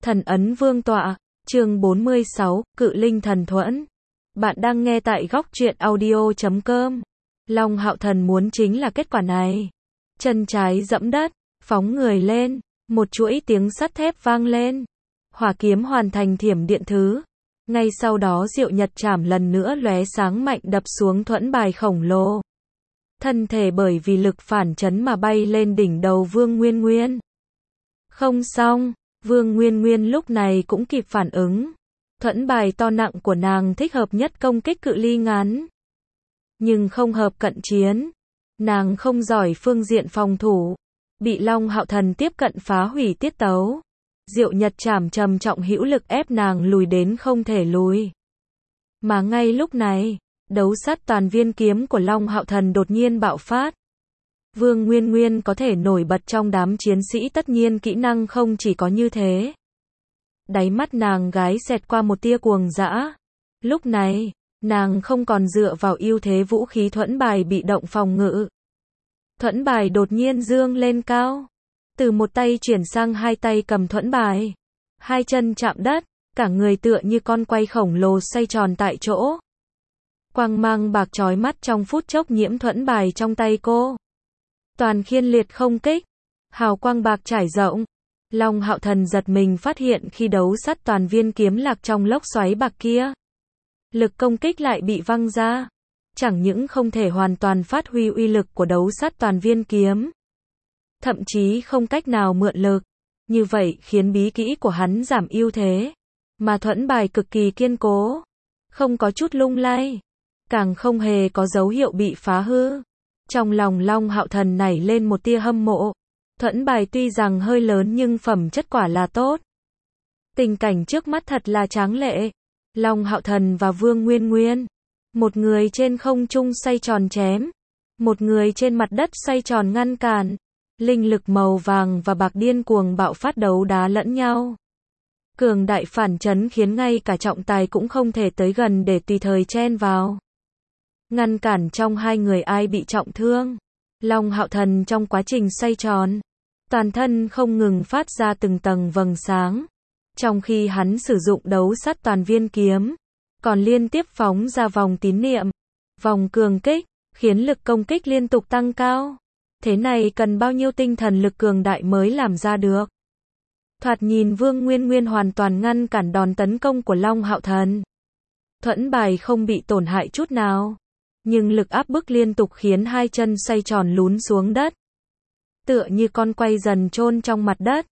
Thần ấn vương tọa, chương 46, Cự linh thần thuẫn. Bạn đang nghe tại góc truyện audio.com. Long Hạo Thần muốn chính là kết quả này. Chân trái dẫm đất, phóng người lên, một chuỗi tiếng sắt thép vang lên. Hỏa kiếm hoàn thành thiểm điện thứ. Ngay sau đó Diệu Nhật Trảm lần nữa lóe sáng mạnh đập xuống thuẫn bài khổng lồ. Thân thể bởi vì lực phản chấn mà bay lên đỉnh đầu Vương Nguyên Nguyên. Không xong. Vương Nguyên Nguyên lúc này cũng kịp phản ứng. Thuẫn bài to nặng của nàng thích hợp nhất công kích cự ly ngắn, nhưng không hợp cận chiến. Nàng không giỏi phương diện phòng thủ, bị Long Hạo Thần tiếp cận phá hủy tiết tấu. Diệu Nhật Trảm trầm trọng hữu lực ép nàng lùi đến không thể lùi. Mà ngay lúc này, đấu sắt toàn viên kiếm của Long Hạo Thần đột nhiên bạo phát. Vương Nguyên Nguyên có thể nổi bật trong đám chiến sĩ, tất nhiên kỹ năng không chỉ có như thế. Đáy mắt nàng gái xẹt qua một tia cuồng dã. Lúc này, nàng không còn dựa vào ưu thế vũ khí thuẫn bài bị động phòng ngự. Thuẫn bài đột nhiên dương lên cao. Từ một tay chuyển sang hai tay cầm thuẫn bài. Hai chân chạm đất, cả người tựa như con quay khổng lồ xoay tròn tại chỗ. Quang mang bạc chói mắt trong phút chốc nhiễm thuẫn bài trong tay cô. Toàn khiên liệt không kích, hào quang bạc trải rộng. Long Hạo Thần giật mình phát hiện khi đấu sắt toàn viên kiếm lạc trong lốc xoáy bạc kia, lực công kích lại bị văng ra. Chẳng những không thể hoàn toàn phát huy uy lực của đấu sắt toàn viên kiếm, thậm chí không cách nào mượn lực. Như vậy khiến bí kỹ của hắn giảm ưu thế, mà thuẫn bài cực kỳ kiên cố, không có chút lung lay, càng không hề có dấu hiệu bị phá hư. Trong lòng Long Hạo Thần nảy lên một tia hâm mộ. Thuẫn bài tuy rằng hơi lớn nhưng phẩm chất quả là tốt. Tình cảnh trước mắt thật là tráng lệ. Long Hạo Thần và Vương Nguyên Nguyên, một người trên không trung xoay tròn chém, một người trên mặt đất xoay tròn ngăn cản. Linh lực màu vàng và bạc điên cuồng bạo phát đấu đá lẫn nhau. Cường đại phản chấn khiến ngay cả trọng tài cũng không thể tới gần để tùy thời chen vào. Ngăn cản trong hai người ai bị trọng thương. Long Hạo Thần trong quá trình xoay tròn, toàn thân không ngừng phát ra từng tầng vầng sáng. Trong khi hắn sử dụng đấu sắt toàn viên kiếm, còn liên tiếp phóng ra vòng tín niệm, vòng cường kích, khiến lực công kích liên tục tăng cao. Thế này cần bao nhiêu tinh thần lực cường đại mới làm ra được. Thoạt nhìn Vương Nguyên Nguyên hoàn toàn ngăn cản đòn tấn công của Long Hạo Thần. Thuẫn bài không bị tổn hại chút nào, nhưng lực áp bức liên tục khiến hai chân xoay tròn lún xuống đất, tựa như con quay dần chôn trong mặt đất.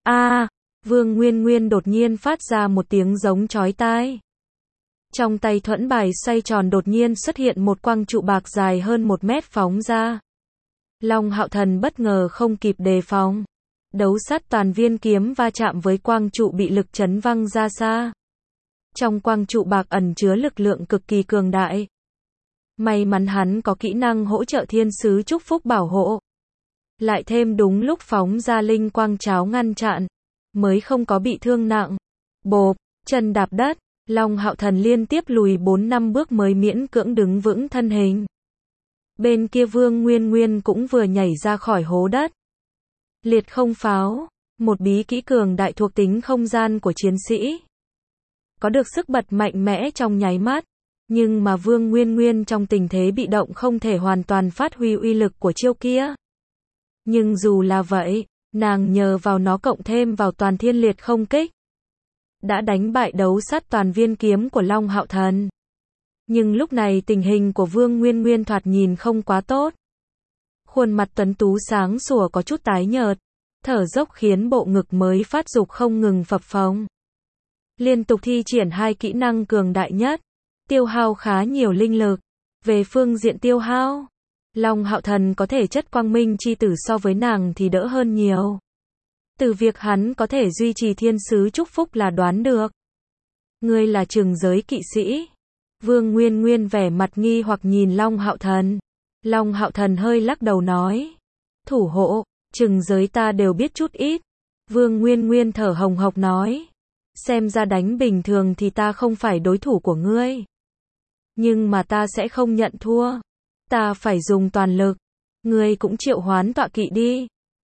Vương Nguyên Nguyên đột nhiên phát ra một tiếng giống chói tai. Trong tay thuẫn bài xoay tròn đột nhiên xuất hiện một quang trụ bạc dài hơn 1 mét phóng ra. Long Hạo Thần bất ngờ không kịp đề phòng. Đấu sắt toàn viên kiếm va chạm với quang trụ bị lực chấn văng ra xa. Trong quang trụ bạc ẩn chứa lực lượng cực kỳ cường đại. May mắn hắn có kỹ năng hỗ trợ thiên sứ chúc phúc bảo hộ. Lại thêm đúng lúc phóng ra linh quang cháo ngăn chặn, mới không có bị thương nặng. Bộp, chân đạp đất, Long Hạo Thần liên tiếp lùi 4-5 bước mới miễn cưỡng đứng vững thân hình. Bên kia Vương Nguyên Nguyên cũng vừa nhảy ra khỏi hố đất. Liệt không pháo, một bí kỹ cường đại thuộc tính không gian của chiến sĩ. Có được sức bật mạnh mẽ trong nháy mắt. Nhưng mà Vương Nguyên Nguyên trong tình thế bị động không thể hoàn toàn phát huy uy lực của chiêu kia. Nhưng dù là vậy, nàng nhờ vào nó cộng thêm vào toàn thiên liệt không kích, đã đánh bại đấu sắt toàn viên kiếm của Long Hạo Thần. Nhưng lúc này tình hình của Vương Nguyên Nguyên thoạt nhìn không quá tốt. Khuôn mặt tuấn tú sáng sủa có chút tái nhợt, thở dốc khiến bộ ngực mới phát dục không ngừng phập phồng. Liên tục thi triển hai kỹ năng cường đại nhất, tiêu hao khá nhiều linh lực. Về phương diện tiêu hao, Long Hạo Thần có thể chất quang minh chi tử so với nàng thì đỡ hơn nhiều. Từ việc hắn có thể duy trì thiên sứ chúc phúc là đoán được. Ngươi là trừng giới kỵ sĩ. Vương Nguyên Nguyên vẻ mặt nghi hoặc nhìn Long Hạo Thần. Long Hạo Thần hơi lắc đầu nói. Thủ hộ, trừng giới ta đều biết chút ít. Vương Nguyên Nguyên thở hồng hộc nói. Xem ra đánh bình thường thì ta không phải đối thủ của ngươi. Nhưng mà ta sẽ không nhận thua. Ta phải dùng toàn lực. Ngươi cũng triệu hoán tọa kỵ đi.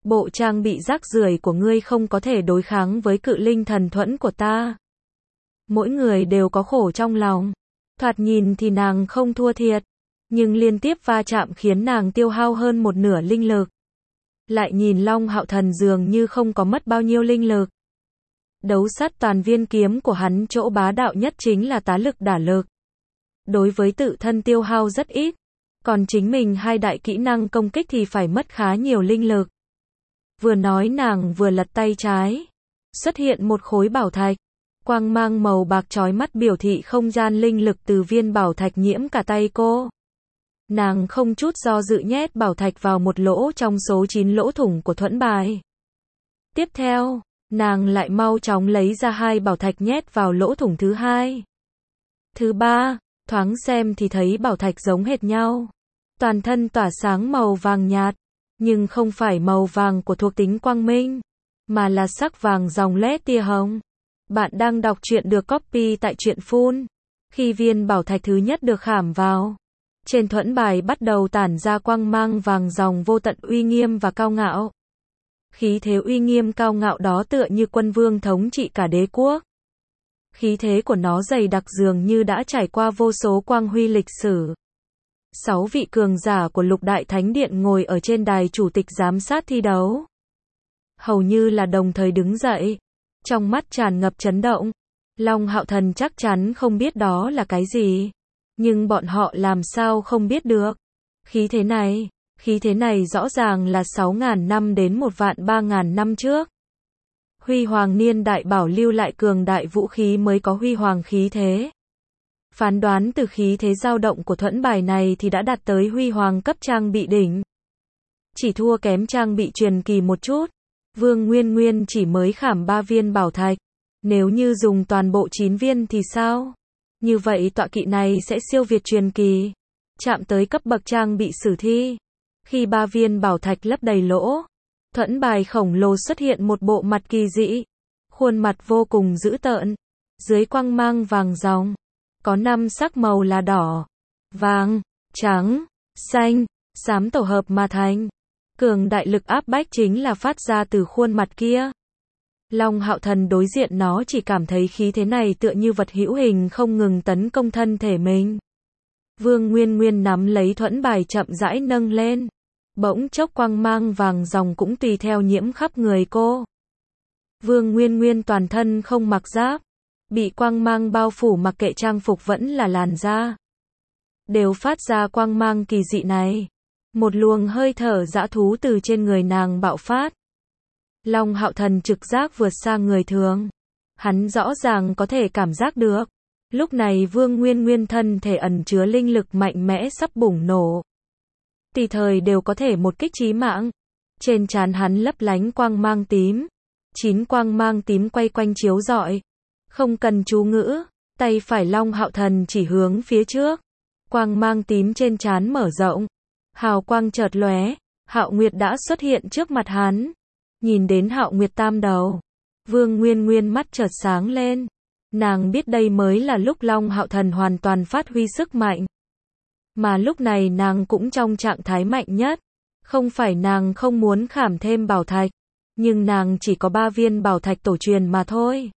Bộ trang bị rác rưởi của ngươi không có thể đối kháng với cự linh thần thuẫn của ta. Mỗi người đều có khổ trong lòng. Thoạt nhìn thì nàng không thua thiệt, nhưng liên tiếp va chạm khiến nàng tiêu hao hơn một nửa linh lực. Lại nhìn Long Hạo Thần dường như không có mất bao nhiêu linh lực. Đấu sắt toàn viên kiếm của hắn chỗ bá đạo nhất chính là tá lực đả lực. Đối với tự thân tiêu hao rất ít, còn chính mình hai đại kỹ năng công kích thì phải mất khá nhiều linh lực. Vừa nói nàng vừa lật tay trái, xuất hiện một khối bảo thạch, quang mang màu bạc chói mắt biểu thị không gian linh lực từ viên bảo thạch nhiễm cả tay cô. Nàng không chút do dự nhét bảo thạch vào một lỗ trong số 9 lỗ thủng của thuẫn bài. Tiếp theo, nàng lại mau chóng lấy ra 2 bảo thạch nhét vào lỗ thủng thứ 2. Thứ 3, thoáng xem thì thấy bảo thạch giống hệt nhau. Toàn thân tỏa sáng màu vàng nhạt, nhưng không phải màu vàng của thuộc tính quang minh, mà là sắc vàng dòng led tia hồng. Bạn đang đọc truyện được copy tại truyện Phun. Khi viên bảo thạch thứ nhất được khảm vào, trên thuẫn bài bắt đầu tản ra quang mang vàng dòng vô tận uy nghiêm và cao ngạo. Khí thế uy nghiêm cao ngạo đó tựa như quân vương thống trị cả đế quốc. Khí thế của nó dày đặc dường như đã trải qua vô số quang huy lịch sử. 6 vị cường giả của Lục Đại Thánh Điện ngồi ở trên đài chủ tịch giám sát thi đấu. Hầu như là đồng thời đứng dậy, trong mắt tràn ngập chấn động. Long Hạo Thần chắc chắn không biết đó là cái gì, nhưng bọn họ làm sao không biết được. Khí thế này rõ ràng là 6.000 năm đến 1.300.000 năm trước. Huy hoàng niên đại bảo lưu lại cường đại vũ khí mới có huy hoàng khí thế. Phán đoán từ khí thế dao động của thuẫn bài này thì đã đạt tới huy hoàng cấp trang bị đỉnh. Chỉ thua kém trang bị truyền kỳ một chút. Vương Nguyên Nguyên chỉ mới khảm 3 viên bảo thạch. Nếu như dùng toàn bộ 9 viên thì sao? Như vậy tọa kỵ này sẽ siêu việt truyền kỳ, chạm tới cấp bậc trang bị sử thi. Khi 3 viên bảo thạch lấp đầy lỗ, thuẫn bài khổng lồ xuất hiện một bộ mặt kỳ dị. Khuôn mặt vô cùng dữ tợn. Dưới quang mang vàng ròng, có 5 sắc màu là đỏ, vàng, trắng, xanh, xám tổ hợp mà thành. Cường đại lực áp bách chính là phát ra từ khuôn mặt kia. Long Hạo Thần đối diện nó chỉ cảm thấy khí thế này tựa như vật hữu hình không ngừng tấn công thân thể mình. Vương Nguyên Nguyên nắm lấy thuẫn bài chậm rãi nâng lên. Bỗng chốc quang mang vàng ròng cũng tùy theo nhiễm khắp người cô. Vương Nguyên Nguyên toàn thân không mặc giáp, bị quang mang bao phủ mặc kệ trang phục vẫn là làn da, đều phát ra quang mang kỳ dị này. Một luồng hơi thở dã thú từ trên người nàng bạo phát. Long Hạo Thần trực giác vượt xa người thường. Hắn rõ ràng có thể cảm giác được. Lúc này Vương Nguyên Nguyên thân thể ẩn chứa linh lực mạnh mẽ sắp bùng nổ. Tùy thời đều có thể một kích chí mạng. Trên trán hắn lấp lánh quang mang tím. 9 quang mang tím quay quanh chiếu rọi. Không cần chú ngữ, tay phải Long Hạo Thần chỉ hướng phía trước. Quang mang tím trên trán mở rộng. Hào quang chợt lóe, Hạo Nguyệt đã xuất hiện trước mặt hắn. Nhìn đến Hạo Nguyệt tam đầu, Vương Nguyên Nguyên mắt chợt sáng lên. Nàng biết đây mới là lúc Long Hạo Thần hoàn toàn phát huy sức mạnh. Mà lúc này nàng cũng trong trạng thái mạnh nhất. Không phải nàng không muốn khảm thêm bảo thạch, nhưng nàng chỉ có 3 viên bảo thạch tổ truyền mà thôi.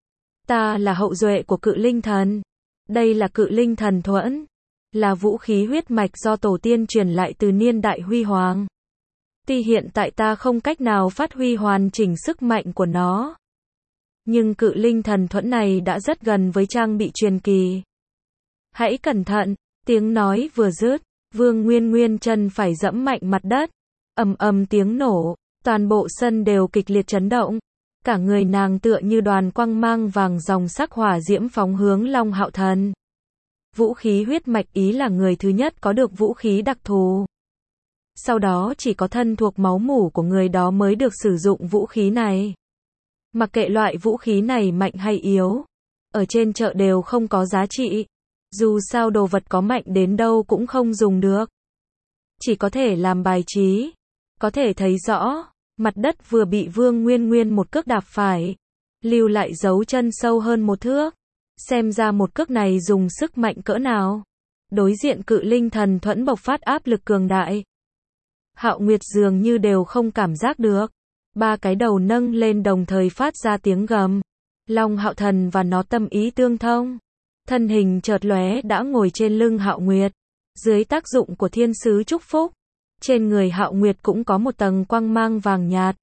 Ta là hậu duệ của cự linh thần. Đây là cự linh thần thuẫn. Là vũ khí huyết mạch do tổ tiên truyền lại từ niên đại huy hoàng. Tuy hiện tại ta không cách nào phát huy hoàn chỉnh sức mạnh của nó, nhưng cự linh thần thuẫn này đã rất gần với trang bị truyền kỳ. Hãy cẩn thận, tiếng nói vừa dứt, Vương Nguyên Nguyên chân phải dẫm mạnh mặt đất. Ầm ầm tiếng nổ, toàn bộ sân đều kịch liệt chấn động. Cả người nàng tựa như đoàn quang mang vàng dòng sắc hỏa diễm phóng hướng Long Hạo Thần. Vũ khí huyết mạch ý là người thứ nhất có được vũ khí đặc thù. Sau đó chỉ có thân thuộc máu mủ của người đó mới được sử dụng vũ khí này. Mặc kệ loại vũ khí này mạnh hay yếu, ở trên chợ đều không có giá trị. Dù sao đồ vật có mạnh đến đâu cũng không dùng được. Chỉ có thể làm bài trí. Có thể thấy rõ, mặt đất vừa bị Vương Nguyên Nguyên một cước đạp phải, lưu lại dấu chân sâu hơn 1 thước. Xem ra một cước này dùng sức mạnh cỡ nào. Đối diện cự linh thần thuẫn bộc phát áp lực cường đại. Hạo Nguyệt dường như đều không cảm giác được. Ba cái đầu nâng lên đồng thời phát ra tiếng gầm. Long Hạo Thần và nó tâm ý tương thông. Thân hình chợt lóe đã ngồi trên lưng Hạo Nguyệt. Dưới tác dụng của thiên sứ chúc phúc, trên người Hạo Nguyệt cũng có một tầng quang mang vàng nhạt.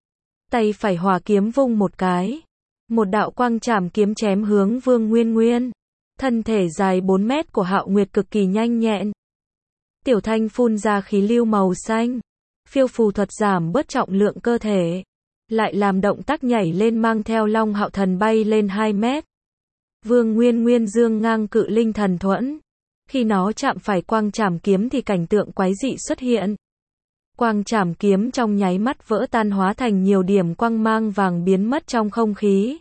Tay phải hỏa kiếm vung một cái. Một đạo quang trảm kiếm chém hướng Vương Nguyên Nguyên. Thân thể dài 4 mét của Hạo Nguyệt cực kỳ nhanh nhẹn. Tiểu Thanh phun ra khí lưu màu xanh. Phiêu phù thuật giảm bớt trọng lượng cơ thể. Lại làm động tác nhảy lên mang theo Long Hạo Thần bay lên 2 mét. Vương Nguyên Nguyên dương ngang cự linh thần thuẫn. Khi nó chạm phải quang trảm kiếm thì cảnh tượng quái dị xuất hiện. Quang trảm kiếm trong nháy mắt vỡ tan hóa thành nhiều điểm quang mang vàng biến mất trong không khí.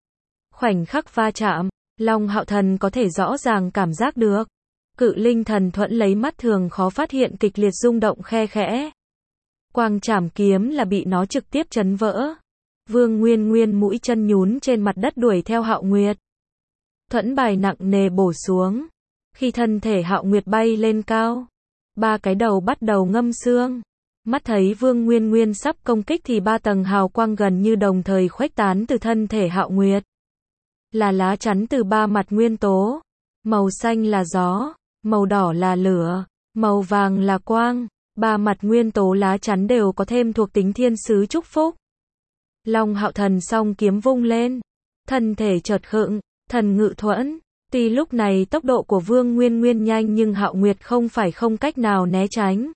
Khoảnh khắc va chạm, Long Hạo Thần có thể rõ ràng cảm giác được. Cự linh thần thuẫn lấy mắt thường khó phát hiện kịch liệt rung động khe khẽ. Quang trảm kiếm là bị nó trực tiếp chấn vỡ. Vương Nguyên Nguyên mũi chân nhún trên mặt đất đuổi theo Hạo Nguyệt. Thuẫn bài nặng nề bổ xuống. Khi thân thể Hạo Nguyệt bay lên cao, ba cái đầu bắt đầu ngâm sương. Mắt thấy Vương Nguyên Nguyên sắp công kích thì ba tầng hào quang gần như đồng thời khuếch tán từ thân thể Hạo Nguyệt. Là lá chắn từ ba mặt nguyên tố. Màu xanh là gió, màu đỏ là lửa, màu vàng là quang. Ba mặt nguyên tố lá chắn đều có thêm thuộc tính thiên sứ chúc phúc. Long Hạo Thần song kiếm vung lên. Thân thể chợt khựng, thần ngự thuẫn. Tuy lúc này tốc độ của Vương Nguyên Nguyên nhanh nhưng Hạo Nguyệt không phải không cách nào né tránh.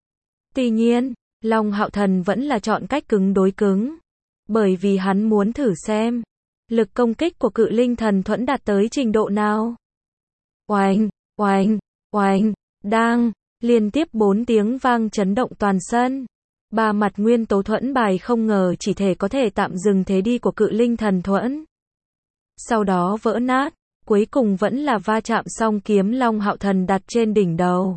Tuy nhiên, Long Hạo Thần vẫn là chọn cách cứng đối cứng. Bởi vì hắn muốn thử xem lực công kích của cự linh thần thuẫn đạt tới trình độ nào. Oanh, oanh, oanh, đang, liên tiếp 4 tiếng vang chấn động toàn sân. Ba mặt nguyên tố thuẫn bài không ngờ chỉ thể có thể tạm dừng thế đi của cự linh thần thuẫn. Sau đó vỡ nát, cuối cùng vẫn là va chạm song kiếm Long Hạo Thần đặt trên đỉnh đầu.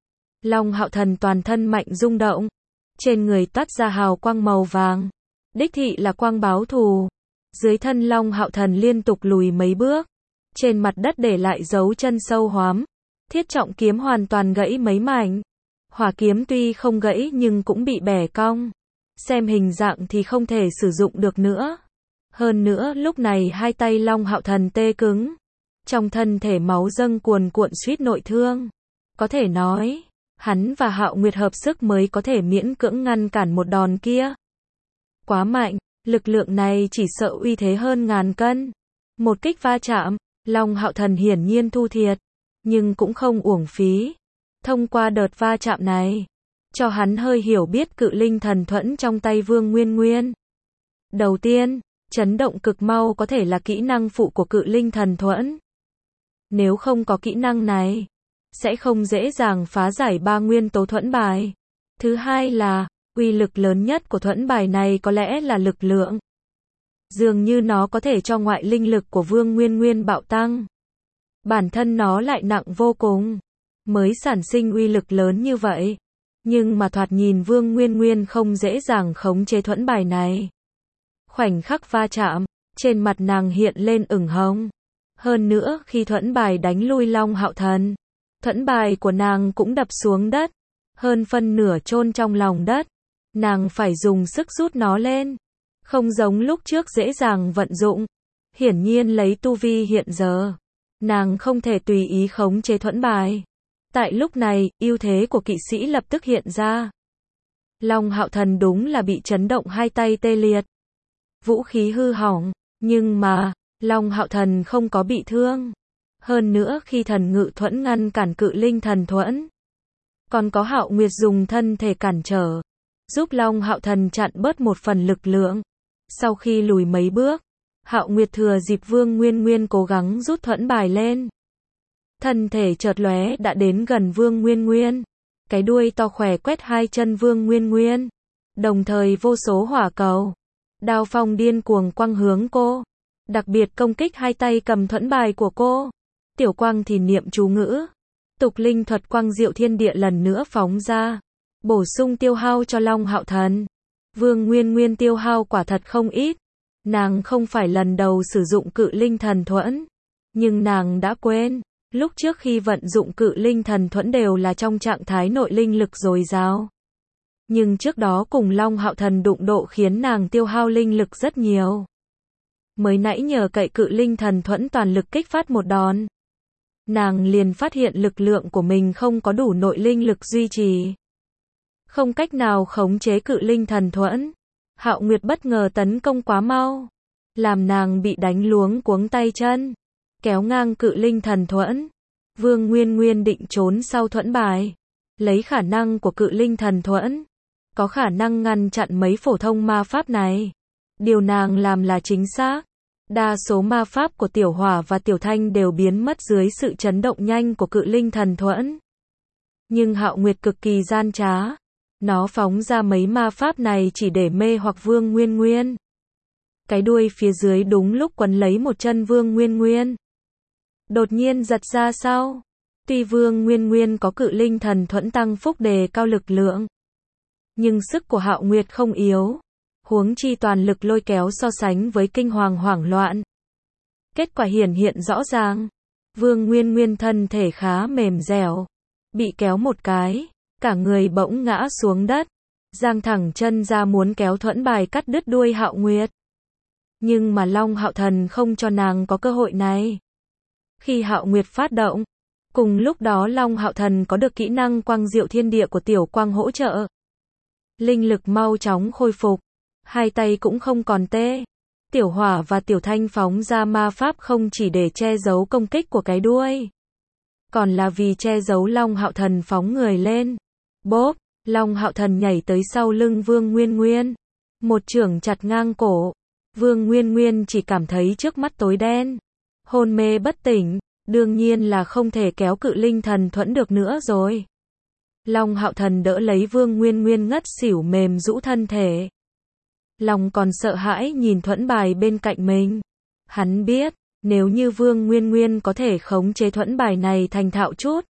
Long Hạo Thần toàn thân mạnh rung động, trên người toát ra hào quang màu vàng, đích thị là quang báo thù. Dưới thân Long Hạo Thần liên tục lùi mấy bước, trên mặt đất để lại dấu chân sâu hoắm. Thiết trọng kiếm hoàn toàn gãy mấy mảnh. Hỏa kiếm tuy không gãy nhưng cũng bị bẻ cong. Xem hình dạng thì không thể sử dụng được nữa. Hơn nữa lúc này hai tay Long Hạo Thần tê cứng. Trong thân thể máu dâng cuồn cuộn suýt nội thương. Có thể nói, hắn và Hạo Nguyệt hợp sức mới có thể miễn cưỡng ngăn cản một đòn kia. Quá mạnh, lực lượng này chỉ sợ uy thế hơn ngàn cân. Một kích va chạm, Long Hạo Thần hiển nhiên thu thiệt. Nhưng cũng không uổng phí. Thông qua đợt va chạm này, cho hắn hơi hiểu biết cự linh thần thuẫn trong tay Vương Nguyên Nguyên. Đầu tiên, chấn động cực mau có thể là kỹ năng phụ của cự linh thần thuẫn. Nếu không có kỹ năng này, sẽ không dễ dàng phá giải ba nguyên tố thuẫn bài. Thứ hai là, uy lực lớn nhất của thuẫn bài này có lẽ là lực lượng. Dường như nó có thể cho ngoại linh lực của Vương Nguyên Nguyên bạo tăng. Bản thân nó lại nặng vô cùng, mới sản sinh uy lực lớn như vậy. Nhưng mà thoạt nhìn Vương Nguyên Nguyên không dễ dàng khống chế thuẫn bài này. Khoảnh khắc va chạm, trên mặt nàng hiện lên ửng hồng. Hơn nữa khi thuẫn bài đánh lui Long Hạo Thần, thuẫn bài của nàng cũng đập xuống đất, hơn phân nửa chôn trong lòng đất. Nàng phải dùng sức rút nó lên, không giống lúc trước dễ dàng vận dụng. Hiển nhiên lấy tu vi hiện giờ, nàng không thể tùy ý khống chế thuẫn bài. Tại lúc này, ưu thế của kỵ sĩ lập tức hiện ra. Long Hạo Thần đúng là bị chấn động hai tay tê liệt. Vũ khí hư hỏng, nhưng mà, Long Hạo Thần không có bị thương. Hơn nữa khi thần ngự thuẫn ngăn cản cự linh thần thuẫn, còn có Hạo Nguyệt dùng thân thể cản trở, giúp Long Hạo Thần chặn bớt một phần lực lượng. Sau khi lùi mấy bước, Hạo Nguyệt thừa dịp Vương Nguyên Nguyên cố gắng rút thuẫn bài lên. Thân thể chợt lóe đã đến gần Vương Nguyên Nguyên. Cái đuôi to khỏe quét hai chân Vương Nguyên Nguyên. Đồng thời vô số hỏa cầu, đao phong điên cuồng quăng hướng cô. Đặc biệt công kích hai tay cầm thuẫn bài của cô. Tiểu Quang thì niệm chú ngữ. Tục linh thuật quang diệu thiên địa lần nữa phóng ra. Bổ sung tiêu hao cho Long Hạo Thần. Vương Nguyên Nguyên tiêu hao quả thật không ít. Nàng không phải lần đầu sử dụng cự linh thần thuẫn. Nhưng nàng đã quên. Lúc trước khi vận dụng cự linh thần thuẫn đều là trong trạng thái nội linh lực dồi dào. Nhưng trước đó cùng Long Hạo Thần đụng độ khiến nàng tiêu hao linh lực rất nhiều. Mới nãy nhờ cậy Cự Linh Thần Thuẫn toàn lực kích phát một đòn, nàng liền phát hiện lực lượng của mình không có đủ nội linh lực duy trì, không cách nào khống chế Cự Linh Thần Thuẫn. Hạo Nguyệt bất ngờ tấn công quá mau, làm nàng bị đánh luống cuống tay chân, kéo ngang Cự Linh Thần Thuẫn. Vương Nguyên Nguyên định trốn sau thuẫn bài, lấy khả năng của Cự Linh Thần Thuẫn, có khả năng ngăn chặn mấy phổ thông ma pháp này. Điều nàng làm là chính xác. Đa số ma pháp của Tiểu Hỏa và Tiểu Thanh đều biến mất dưới sự chấn động nhanh của Cự Linh Thần Thuẫn. Nhưng Hạo Nguyệt cực kỳ gian trá. Nó phóng ra mấy ma pháp này chỉ để mê hoặc Vương Nguyên Nguyên. Cái đuôi phía dưới đúng lúc quấn lấy một chân Vương Nguyên Nguyên, đột nhiên giật ra sau. Tuy Vương Nguyên Nguyên có Cự Linh Thần Thuẫn tăng phúc đề cao lực lượng, nhưng sức của Hạo Nguyệt không yếu. Huống chi toàn lực lôi kéo so sánh với kinh hoàng hoảng loạn. Kết quả hiển hiện rõ ràng. Vương Nguyên Nguyên thân thể khá mềm dẻo, bị kéo một cái, cả người bỗng ngã xuống đất, giang thẳng chân ra muốn kéo thuẫn bài cắt đứt đuôi Hạo Nguyệt. Nhưng mà Long Hạo Thần không cho nàng có cơ hội này. Khi Hạo Nguyệt phát động, cùng lúc đó Long Hạo Thần có được kỹ năng quang diệu thiên địa của Tiểu Quang hỗ trợ. Linh lực mau chóng khôi phục, hai tay cũng không còn tê. Tiểu Hỏa và Tiểu Thanh phóng ra ma pháp không chỉ để che giấu công kích của cái đuôi, còn là vì che giấu Long Hạo Thần phóng người lên. Bốp, Long Hạo Thần nhảy tới sau lưng Vương Nguyên Nguyên, một chưởng chặt ngang cổ. Vương Nguyên Nguyên chỉ cảm thấy trước mắt tối đen, hôn mê bất tỉnh, đương nhiên là không thể kéo Cự Linh Thần Thuẫn được nữa rồi. Long Hạo Thần đỡ lấy Vương Nguyên Nguyên ngất xỉu mềm rũ thân thể. Lòng còn sợ hãi nhìn thuẫn bài bên cạnh mình. Hắn biết, nếu như Vương Nguyên Nguyên có thể khống chế thuẫn bài này thành thạo chút,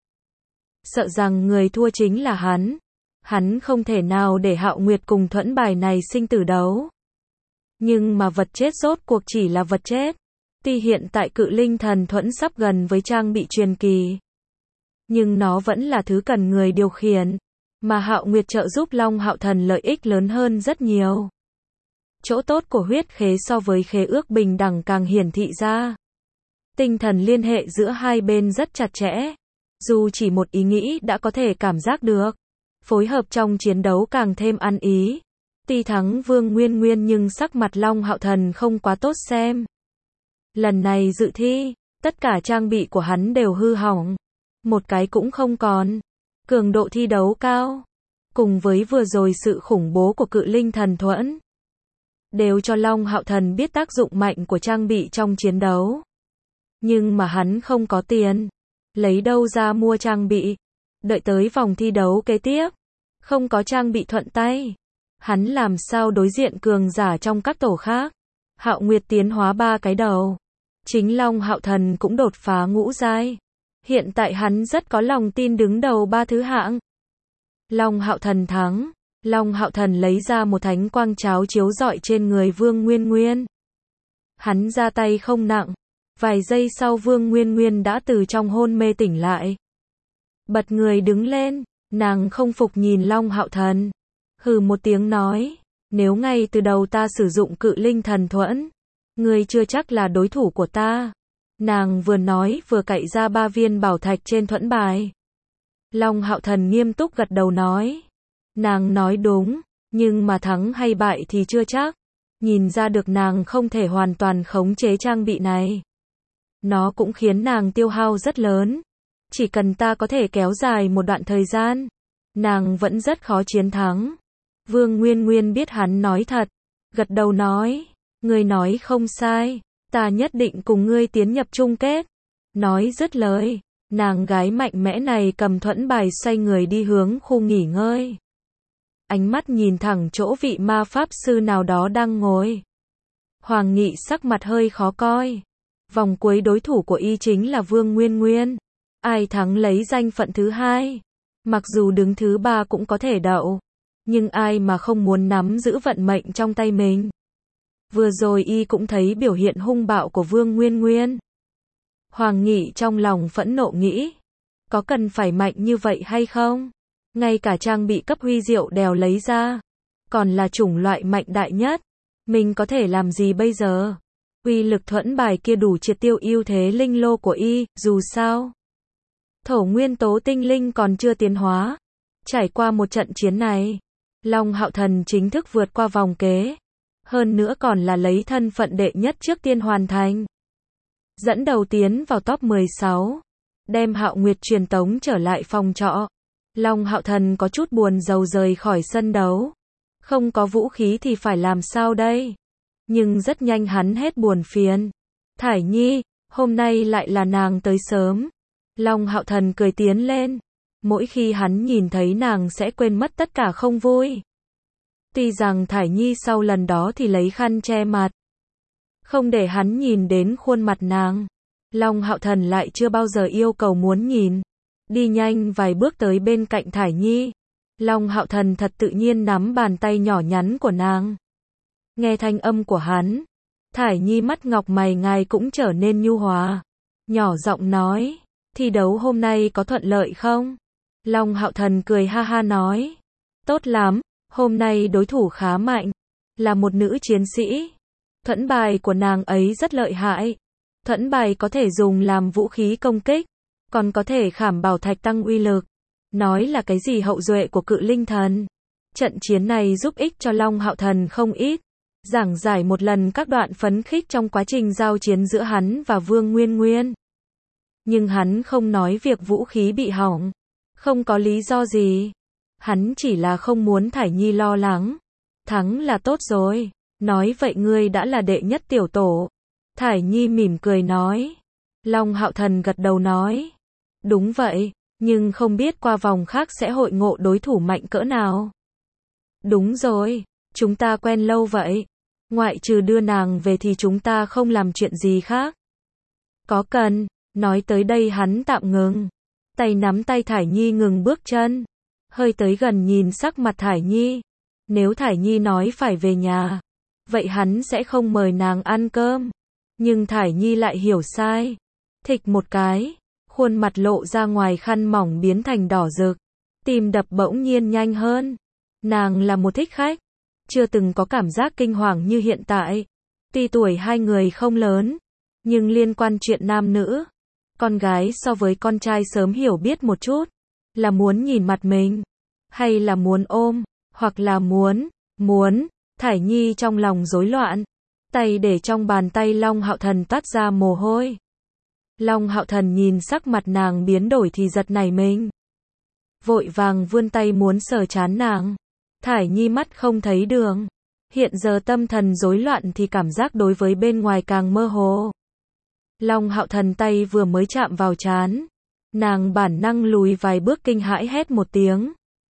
sợ rằng người thua chính là hắn. Hắn không thể nào để Hạo Nguyệt cùng thuẫn bài này sinh tử đấu. Nhưng mà vật chết rốt cuộc chỉ là vật chết. Tuy hiện tại Cự Linh Thần Thuẫn sắp gần với trang bị truyền kỳ, nhưng nó vẫn là thứ cần người điều khiển. Mà Hạo Nguyệt trợ giúp Long Hạo Thần lợi ích lớn hơn rất nhiều. Chỗ tốt của huyết khế so với khế ước bình đẳng càng hiển thị ra. Tinh thần liên hệ giữa hai bên rất chặt chẽ. Dù chỉ một ý nghĩ đã có thể cảm giác được. Phối hợp trong chiến đấu càng thêm ăn ý. Tuy thắng Vương Nguyên Nguyên nhưng sắc mặt Long Hạo Thần không quá tốt xem. Lần này dự thi, tất cả trang bị của hắn đều hư hỏng. Một cái cũng không còn. Cường độ thi đấu cao, cùng với vừa rồi sự khủng bố của Cự Linh Thần Thuẫn, đều cho Long Hạo Thần biết tác dụng mạnh của trang bị trong chiến đấu. Nhưng mà hắn không có tiền, lấy đâu ra mua trang bị. Đợi tới vòng thi đấu kế tiếp, không có trang bị thuận tay, hắn làm sao đối diện cường giả trong các tổ khác. Hạo Nguyệt tiến hóa 3 cái đầu, chính Long Hạo Thần cũng đột phá ngũ giai. Hiện tại hắn rất có lòng tin đứng đầu 3 thứ hạng. Long Hạo Thần thắng. Long Hạo Thần lấy ra một thánh quang cháo chiếu rọi trên người Vương Nguyên Nguyên. Hắn ra tay không nặng. Vài giây sau Vương Nguyên Nguyên đã từ trong hôn mê tỉnh lại. Bật người đứng lên, nàng không phục nhìn Long Hạo Thần. Hừ một tiếng nói, nếu ngay từ đầu ta sử dụng Cự Linh Thần Thuẫn, ngươi chưa chắc là đối thủ của ta. Nàng vừa nói vừa cậy ra 3 viên bảo thạch trên thuẫn bài. Long Hạo Thần nghiêm túc gật đầu nói. Nàng nói đúng, nhưng mà thắng hay bại thì chưa chắc. Nhìn ra được nàng không thể hoàn toàn khống chế trang bị này. Nó cũng khiến nàng tiêu hao rất lớn. Chỉ cần ta có thể kéo dài một đoạn thời gian, nàng vẫn rất khó chiến thắng. Vương Nguyên Nguyên biết hắn nói thật, gật đầu nói, ngươi nói không sai, ta nhất định cùng ngươi tiến nhập chung kết. Nói dứt lời, nàng gái mạnh mẽ này cầm thuẫn bài xoay người đi hướng khu nghỉ ngơi. Ánh mắt nhìn thẳng chỗ vị ma pháp sư nào đó đang ngồi. Hoàng Nghị sắc mặt hơi khó coi. Vòng cuối đối thủ của y chính là Vương Nguyên Nguyên. Ai thắng lấy danh phận thứ 2. Mặc dù đứng thứ 3 cũng có thể đậu. Nhưng ai mà không muốn nắm giữ vận mệnh trong tay mình. Vừa rồi y cũng thấy biểu hiện hung bạo của Vương Nguyên Nguyên. Hoàng Nghị trong lòng phẫn nộ nghĩ. Có cần phải mạnh như vậy hay không? ngay cả trang bị cấp huy diệu đều lấy ra. Còn là chủng loại mạnh đại nhất. Mình có thể làm gì bây giờ? Uy lực thuẫn bài kia đủ triệt tiêu ưu thế linh lô của y, dù sao. Thổ nguyên tố tinh linh còn chưa tiến hóa. Trải qua một trận chiến này, Long Hạo Thần chính thức vượt qua vòng kế. Hơn nữa còn là lấy thân phận đệ nhất trước tiên hoàn thành. Dẫn đầu tiến vào top 16. Đem Hạo Nguyệt truyền tống trở lại phòng trọ. Long Hạo Thần có chút buồn rầu rời khỏi sân đấu. Không có vũ khí thì phải làm sao đây? Nhưng rất nhanh hắn hết buồn phiền. Thải Nhi, hôm nay lại là nàng tới sớm. Long Hạo Thần cười tiến lên. Mỗi khi hắn nhìn thấy nàng sẽ quên mất tất cả không vui. Tuy rằng Thải Nhi sau lần đó thì lấy khăn che mặt. Không để hắn nhìn đến khuôn mặt nàng. Long Hạo Thần lại chưa bao giờ yêu cầu muốn nhìn. Đi nhanh vài bước tới bên cạnh Thải Nhi. Long Hạo Thần thật tự nhiên nắm bàn tay nhỏ nhắn của nàng. Nghe thanh âm của hắn, Thải Nhi mắt ngọc mày ngài cũng trở nên nhu hòa. Nhỏ giọng nói, thi đấu hôm nay có thuận lợi không? Long Hạo Thần cười ha ha nói, tốt lắm, hôm nay đối thủ khá mạnh, là một nữ chiến sĩ. Thuẫn bài của nàng ấy rất lợi hại. Thuẫn bài có thể dùng làm vũ khí công kích, còn có thể khảm bảo thạch tăng uy lực. Nói là cái gì hậu duệ của cự linh thần. Trận chiến này giúp ích cho Long Hạo Thần không ít. Giảng giải một lần các đoạn phấn khích trong quá trình giao chiến giữa hắn và Vương Nguyên Nguyên. Nhưng hắn không nói việc vũ khí bị hỏng. Không có lý do gì. Hắn chỉ là không muốn Thải Nhi lo lắng. Thắng là tốt rồi. Nói vậy ngươi đã là đệ nhất tiểu tổ. Thải Nhi mỉm cười nói. Long Hạo Thần gật đầu nói. Đúng vậy, nhưng không biết qua vòng khác sẽ hội ngộ đối thủ mạnh cỡ nào. Đúng rồi, chúng ta quen lâu vậy. Ngoại trừ đưa nàng về thì chúng ta không làm chuyện gì khác. Có cần, nói tới đây hắn tạm ngừng. Tay nắm tay Thải Nhi ngừng bước chân. Hơi tới gần nhìn sắc mặt Thải Nhi. Nếu Thải Nhi nói phải về nhà, vậy hắn sẽ không mời nàng ăn cơm. Nhưng Thải Nhi lại hiểu sai. Thịch một cái, khuôn mặt lộ ra ngoài khăn mỏng biến thành đỏ rực. Tim đập bỗng nhiên nhanh hơn. Nàng là một thích khách. Chưa từng có cảm giác kinh hoàng như hiện tại. Tuy tuổi hai người không lớn, nhưng liên quan chuyện nam nữ. Con gái so với con trai sớm hiểu biết một chút. Là muốn nhìn mặt mình, hay là muốn ôm, hoặc là muốn. Thải Nhi trong lòng rối loạn. Tay để trong bàn tay Long Hạo Thần toát ra mồ hôi. Long Hạo Thần nhìn sắc mặt nàng biến đổi thì giật nảy mình. Vội vàng vươn tay muốn sờ trán nàng. Thải Nhi mắt không thấy đường. Hiện giờ tâm thần rối loạn thì cảm giác đối với bên ngoài càng mơ hồ. Long Hạo Thần tay vừa mới chạm vào trán. Nàng bản năng lùi vài bước kinh hãi hét một tiếng.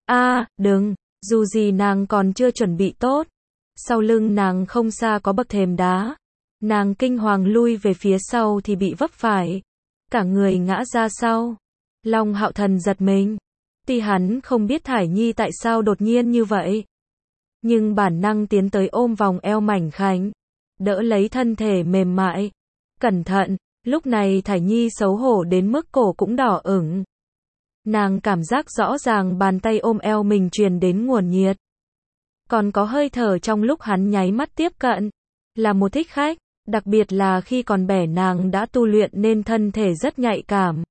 Đừng, dù gì nàng còn chưa chuẩn bị tốt. Sau lưng nàng không xa có bậc thềm đá. Nàng kinh hoàng lui về phía sau thì bị vấp phải. Cả người ngã ra sau. Long Hạo Thần giật mình. Tuy hắn không biết Thải Nhi tại sao đột nhiên như vậy. Nhưng bản năng tiến tới ôm vòng eo mảnh khảnh. Đỡ lấy thân thể mềm mại. Cẩn thận, lúc này Thải Nhi xấu hổ đến mức cổ cũng đỏ ửng. Nàng cảm giác rõ ràng bàn tay ôm eo mình truyền đến nguồn nhiệt. Còn có hơi thở trong lúc hắn nháy mắt tiếp cận. Là một thích khách, đặc biệt là khi còn bé nàng đã tu luyện nên thân thể rất nhạy cảm.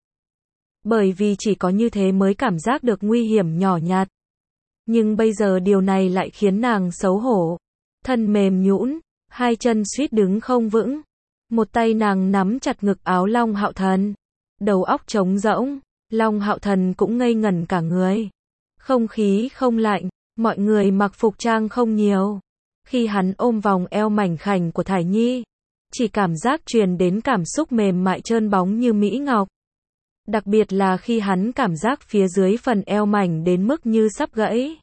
Bởi vì chỉ có như thế mới cảm giác được nguy hiểm nhỏ nhặt. Nhưng bây giờ điều này lại khiến nàng xấu hổ. Thân mềm nhũn, hai chân suýt đứng không vững. Một tay nàng nắm chặt ngực áo Long Hạo Thần. Đầu óc trống rỗng, Long Hạo Thần cũng ngây ngẩn cả người. Không khí không lạnh, mọi người mặc phục trang không nhiều. Khi hắn ôm vòng eo mảnh khảnh của Thải Nhi, chỉ cảm giác truyền đến cảm xúc mềm mại trơn bóng như mỹ ngọc. Đặc biệt là khi hắn cảm giác phía dưới phần eo mảnh đến mức như sắp gãy.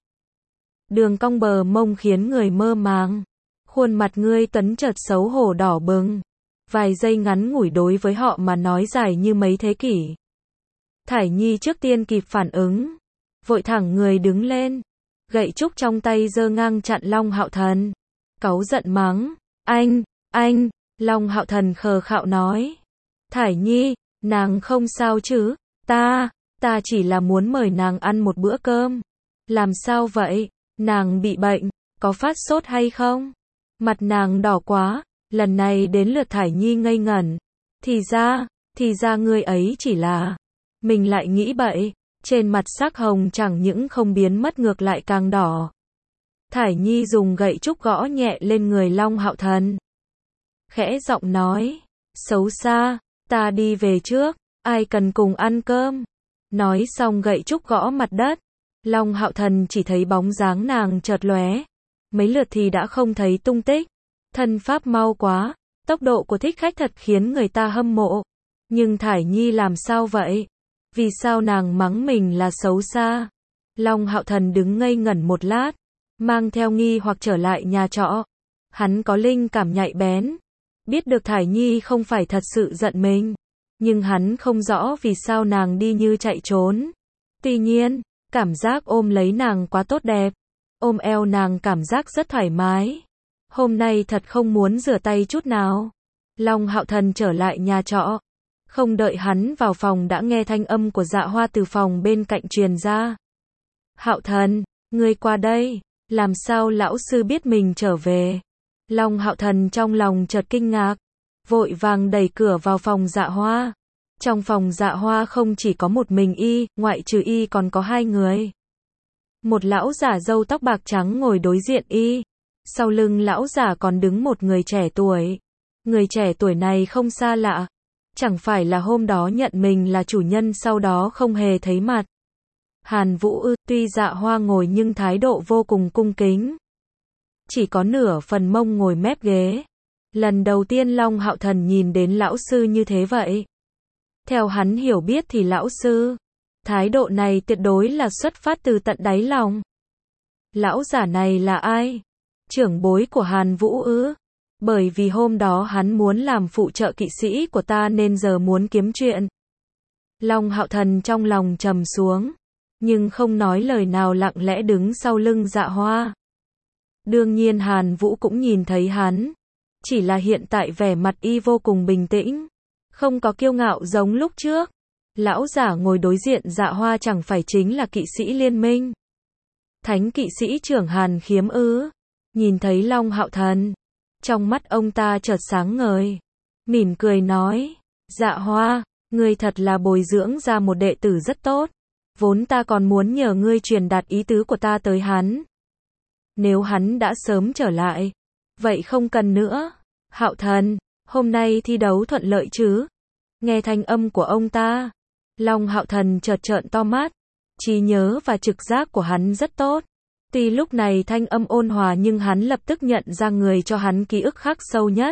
Đường cong bờ mông khiến người mơ màng. Khuôn mặt ngươi tuấn chợt xấu hổ đỏ bừng. Vài giây ngắn ngủi đối với họ mà nói dài như mấy thế kỷ. Thải Nhi trước tiên kịp phản ứng. Vội thẳng người đứng lên. Gậy trúc trong tay giơ ngang chặn Long Hạo Thần. Cáu giận mắng. Anh. Long Hạo Thần khờ khạo nói. Thải Nhi, nàng không sao chứ? Ta chỉ là muốn mời nàng ăn một bữa cơm. Làm sao vậy? Nàng bị bệnh, có phát sốt hay không? Mặt nàng đỏ quá, lần này đến lượt Thải Nhi ngây ngẩn. Thì ra ngươi ấy chỉ là... Mình lại nghĩ bậy, trên mặt sắc hồng chẳng những không biến mất ngược lại càng đỏ. Thải Nhi dùng gậy trúc gõ nhẹ lên người Long Hạo Thần. Khẽ giọng nói, xấu xa, ta đi về trước, ai cần cùng ăn cơm. Nói xong gậy trúc gõ mặt đất. Long Hạo Thần chỉ thấy bóng dáng nàng chợt lóe, mấy lượt thì đã không thấy tung tích. Thân pháp mau quá, tốc độ của thích khách thật khiến người ta hâm mộ. Nhưng Thải Nhi làm sao vậy? Vì sao nàng mắng mình là xấu xa? Long Hạo Thần đứng ngây ngẩn một lát, mang theo nghi hoặc trở lại nhà trọ. Hắn có linh cảm nhạy bén, biết được Thải Nhi không phải thật sự giận mình, nhưng hắn không rõ vì sao nàng đi như chạy trốn. Tuy nhiên, cảm giác ôm lấy nàng quá tốt đẹp, ôm eo nàng cảm giác rất thoải mái. Hôm nay thật không muốn rửa tay chút nào. Long Hạo Thần trở lại nhà trọ, không đợi hắn vào phòng đã nghe thanh âm của Dạ Hoa từ phòng bên cạnh truyền ra. Hạo Thần, ngươi qua đây, làm sao lão sư biết mình trở về? Long Hạo Thần trong lòng chợt kinh ngạc, vội vàng đẩy cửa vào phòng Dạ Hoa. Trong phòng Dạ Hoa không chỉ có một mình y, ngoại trừ y còn có hai người. Một lão giả râu tóc bạc trắng ngồi đối diện y, sau lưng lão giả còn đứng một người trẻ tuổi. Người trẻ tuổi này không xa lạ, chẳng phải là hôm đó nhận mình là chủ nhân sau đó không hề thấy mặt. Hàn Vũ ư? Tuy Dạ Hoa ngồi nhưng thái độ vô cùng cung kính. Chỉ có nửa phần mông ngồi mép ghế. Lần đầu tiên Long Hạo Thần nhìn đến lão sư như thế vậy. Theo hắn hiểu biết thì lão sư, thái độ này tuyệt đối là xuất phát từ tận đáy lòng. Lão giả này là ai? Trưởng bối của Hàn Vũ ư? Bởi vì hôm đó hắn muốn làm phụ trợ kỵ sĩ của ta nên giờ muốn kiếm chuyện. Long Hạo Thần trong lòng trầm xuống, nhưng không nói lời nào, lặng lẽ đứng sau lưng Dạ Hoa. Đương nhiên Hàn Vũ cũng nhìn thấy hắn, chỉ là hiện tại vẻ mặt y vô cùng bình tĩnh, không có kiêu ngạo giống lúc trước. Lão giả ngồi đối diện Dạ Hoa chẳng phải chính là kỵ sĩ liên minh, thánh kỵ sĩ trưởng Hàn Khiếm ư? Nhìn thấy Long Hạo Thần, trong mắt ông ta chợt sáng ngời, mỉm cười nói, Dạ Hoa, ngươi thật là bồi dưỡng ra một đệ tử rất tốt, vốn ta còn muốn nhờ ngươi truyền đạt ý tứ của ta tới hắn. Nếu hắn đã sớm trở lại, vậy không cần nữa. Hạo Thần, hôm nay thi đấu thuận lợi chứ? Nghe thanh âm của ông ta, Long Hạo Thần chợt trợn to mắt, trí nhớ và trực giác của hắn rất tốt. Tuy lúc này thanh âm ôn hòa nhưng hắn lập tức nhận ra người cho hắn ký ức khắc sâu nhất.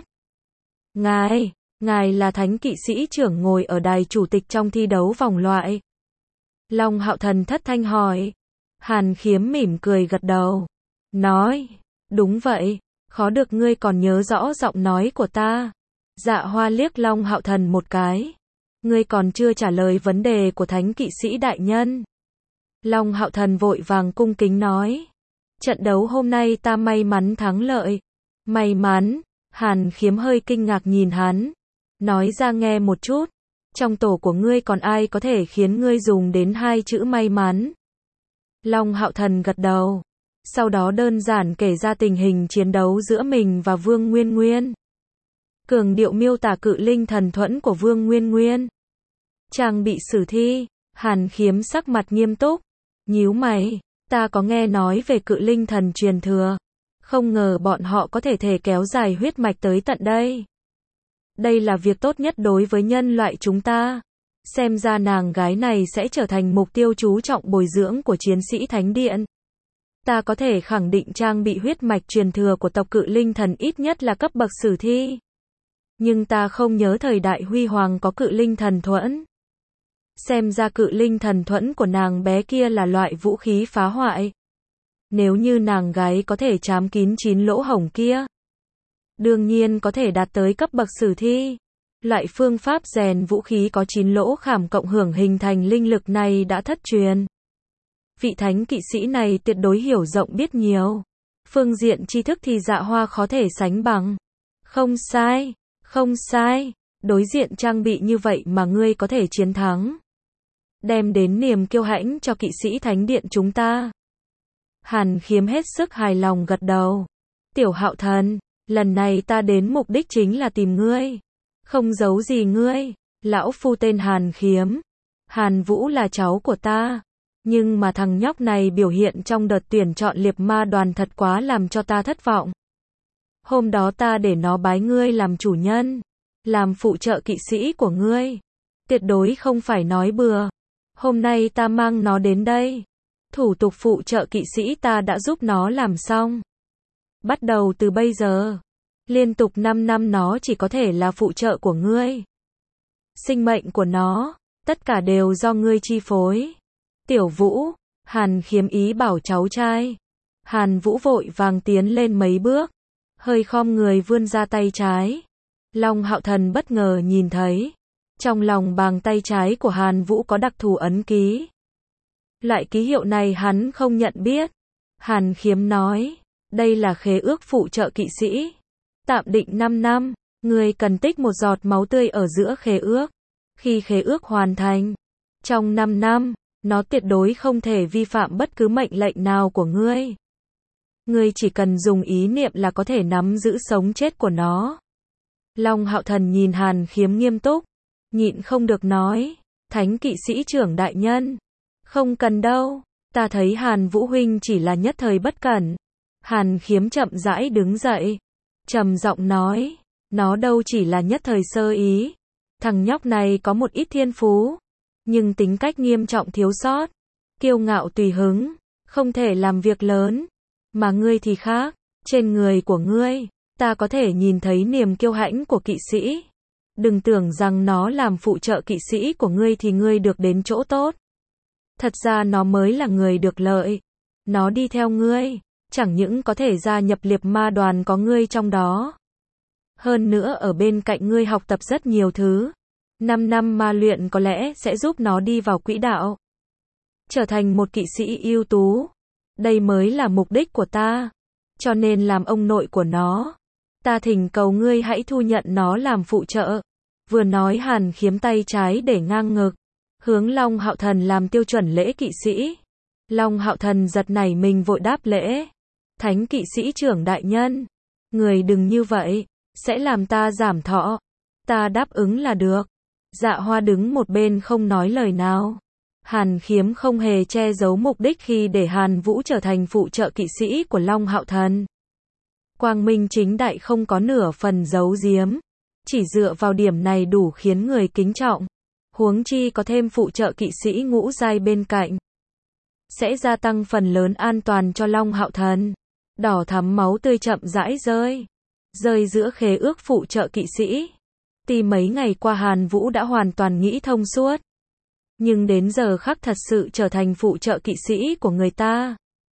Ngài là thánh kỵ sĩ trưởng ngồi ở đài chủ tịch trong thi đấu vòng loại. Long Hạo Thần thất thanh hỏi. Hàn Khiếm mỉm cười gật đầu, nói, đúng vậy, khó được ngươi còn nhớ rõ giọng nói của ta. Dạ Hoa liếc Long Hạo Thần một cái. Ngươi còn chưa trả lời vấn đề của thánh kỵ sĩ đại nhân. Long Hạo Thần vội vàng cung kính nói, trận đấu hôm nay ta may mắn thắng lợi. May mắn? Hàn Khiếm hơi kinh ngạc nhìn hắn, nói ra nghe một chút, trong tổ của ngươi còn ai có thể khiến ngươi dùng đến hai chữ may mắn? Long Hạo Thần gật đầu, sau đó đơn giản kể ra tình hình chiến đấu giữa mình và Vương Nguyên Nguyên. Cường điệu miêu tả cự linh thần thuẫn của Vương Nguyên Nguyên. Trang bị sử thi. Hàn Khiếm sắc mặt nghiêm túc, nhíu mày, ta có nghe nói về cự linh thần truyền thừa, không ngờ bọn họ có thể kéo dài huyết mạch tới tận đây. Đây là việc tốt nhất đối với nhân loại chúng ta. Xem ra nàng gái này sẽ trở thành mục tiêu chú trọng bồi dưỡng của chiến sĩ Thánh Điện. Ta có thể khẳng định trang bị huyết mạch truyền thừa của tộc cự linh thần ít nhất là cấp bậc sử thi. Nhưng ta không nhớ thời đại huy hoàng có cự linh thần thuẫn. Xem ra cự linh thần thuẫn của nàng bé kia là loại vũ khí phá hoại. Nếu như nàng gái có thể trám kín 9 lỗ hổng kia, đương nhiên có thể đạt tới cấp bậc sử thi. Loại phương pháp rèn vũ khí có 9 lỗ khảm cộng hưởng hình thành linh lực này đã thất truyền. Vị thánh kỵ sĩ này tuyệt đối hiểu rộng biết nhiều. Phương diện tri thức thì Dạ Hoa khó thể sánh bằng. Không sai, không sai. Đối diện trang bị như vậy mà ngươi có thể chiến thắng. đem đến niềm kiêu hãnh cho kỵ sĩ thánh điện chúng ta. Hàn Khiếm hết sức hài lòng gật đầu. Tiểu Hạo Thần, lần này ta đến mục đích chính là tìm ngươi. Không giấu gì ngươi, lão phu tên Hàn Khiếm. Hàn Vũ là cháu của ta. Nhưng mà thằng nhóc này biểu hiện trong đợt tuyển chọn liệp ma đoàn thật quá làm cho ta thất vọng. Hôm đó ta để nó bái ngươi làm chủ nhân, làm phụ trợ kỵ sĩ của ngươi. Tuyệt đối không phải nói bừa. Hôm nay ta mang nó đến đây. Thủ tục phụ trợ kỵ sĩ ta đã giúp nó làm xong. Bắt đầu từ bây giờ, liên tục 5 năm nó chỉ có thể là phụ trợ của ngươi. Sinh mệnh của nó, tất cả đều do ngươi chi phối. Tiểu Vũ, Hàn Khiếm ý bảo cháu trai. Hàn Vũ vội vàng tiến lên mấy bước, hơi khom người vươn ra tay trái. Long Hạo Thần bất ngờ nhìn thấy, trong lòng bàn tay trái của Hàn Vũ có đặc thù ấn ký. Loại ký hiệu này hắn không nhận biết. Hàn Khiếm nói, đây là khế ước phụ trợ kỵ sĩ. Tạm định 5 năm, ngươi cần tích một giọt máu tươi ở giữa khế ước. Khi khế ước hoàn thành, trong 5 năm, nó tuyệt đối không thể vi phạm bất cứ mệnh lệnh nào của ngươi. Ngươi chỉ cần dùng ý niệm là có thể nắm giữ sống chết của nó. Long Hạo Thần nhìn Hàn Khiếm nghiêm túc, nhịn không được nói, Thánh kỵ sĩ trưởng đại nhân, không cần đâu, ta thấy Hàn Vũ huynh chỉ là nhất thời bất cẩn. Hàn Khiếm chậm rãi đứng dậy, trầm giọng nói, nó đâu chỉ là nhất thời sơ ý. Thằng nhóc này có một ít thiên phú, nhưng tính cách nghiêm trọng thiếu sót, kiêu ngạo tùy hứng, không thể làm việc lớn. Mà ngươi thì khác, trên người của ngươi, ta có thể nhìn thấy niềm kiêu hãnh của kỵ sĩ. Đừng tưởng rằng nó làm phụ trợ kỵ sĩ của ngươi thì ngươi được đến chỗ tốt. Thật ra nó mới là người được lợi. Nó đi theo ngươi, chẳng những có thể gia nhập liệp ma đoàn có ngươi trong đó. Hơn nữa ở bên cạnh ngươi học tập rất nhiều thứ. 5 năm ma luyện có lẽ sẽ giúp nó đi vào quỹ đạo, trở thành một kỵ sĩ ưu tú. Đây mới là mục đích của ta. Cho nên làm ông nội của nó, ta thỉnh cầu ngươi hãy thu nhận nó làm phụ trợ. Vừa nói Hàn Khiếm tay trái để ngang ngực, hướng Long Hạo Thần làm tiêu chuẩn lễ kỵ sĩ. Long Hạo Thần giật nảy mình vội đáp lễ. Thánh kỵ sĩ trưởng đại nhân, người đừng như vậy, sẽ làm ta giảm thọ. Ta đáp ứng là được. Dạ Hoa đứng một bên không nói lời nào. Hàn Khiếm không hề che giấu mục đích khi để Hàn Vũ trở thành phụ trợ kỵ sĩ của Long Hạo Thần. Quang minh chính đại không có nửa phần giấu giếm. Chỉ dựa vào điểm này đủ khiến người kính trọng. Huống chi có thêm phụ trợ kỵ sĩ ngũ giai bên cạnh, sẽ gia tăng phần lớn an toàn cho Long Hạo Thần. Đỏ thắm máu tươi chậm rãi rơi giữa khế ước phụ trợ kỵ sĩ. Tuy mấy ngày qua Hàn Vũ đã hoàn toàn nghĩ thông suốt, nhưng đến giờ khắc thật sự trở thành phụ trợ kỵ sĩ của người ta,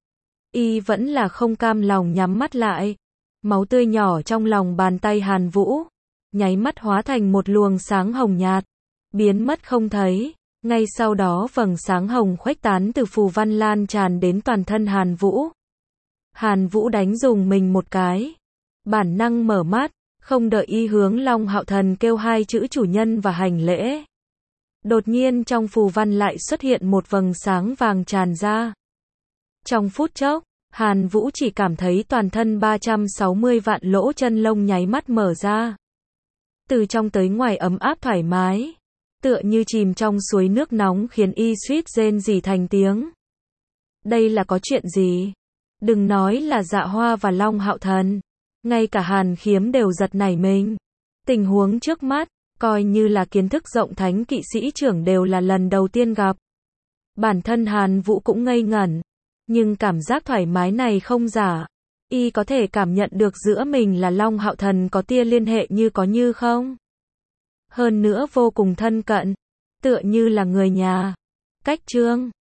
y vẫn là không cam lòng nhắm mắt lại. Máu tươi nhỏ trong lòng bàn tay Hàn Vũ, nháy mắt hóa thành một luồng sáng hồng nhạt, biến mất không thấy. Ngay sau đó vầng sáng hồng khuếch tán từ phù văn lan tràn đến toàn thân Hàn Vũ. Hàn Vũ đánh rùng mình một cái, bản năng mở mắt, không đợi y hướng Long Hạo Thần kêu hai chữ chủ nhân và hành lễ. Đột nhiên trong phù văn lại xuất hiện một vầng sáng vàng tràn ra. Trong phút chốc, Hàn Vũ chỉ cảm thấy toàn thân 360 vạn lỗ chân lông nháy mắt mở ra. Từ trong tới ngoài ấm áp thoải mái, tựa như chìm trong suối nước nóng khiến y suýt rên rỉ thành tiếng. Đây là có chuyện gì? Đừng nói là Dạ Hoa và Long Hạo Thần, ngay cả Hàn Khiếm đều giật nảy mình. Tình huống trước mắt, coi như là kiến thức rộng thánh kỵ sĩ trưởng đều là lần đầu tiên gặp. Bản thân Hàn Vũ cũng ngây ngẩn, nhưng cảm giác thoải mái này không giả. Y có thể cảm nhận được giữa mình là Long Hạo Thần có tia liên hệ như có như không. Hơn nữa vô cùng thân cận, tựa như là người nhà. Cách chương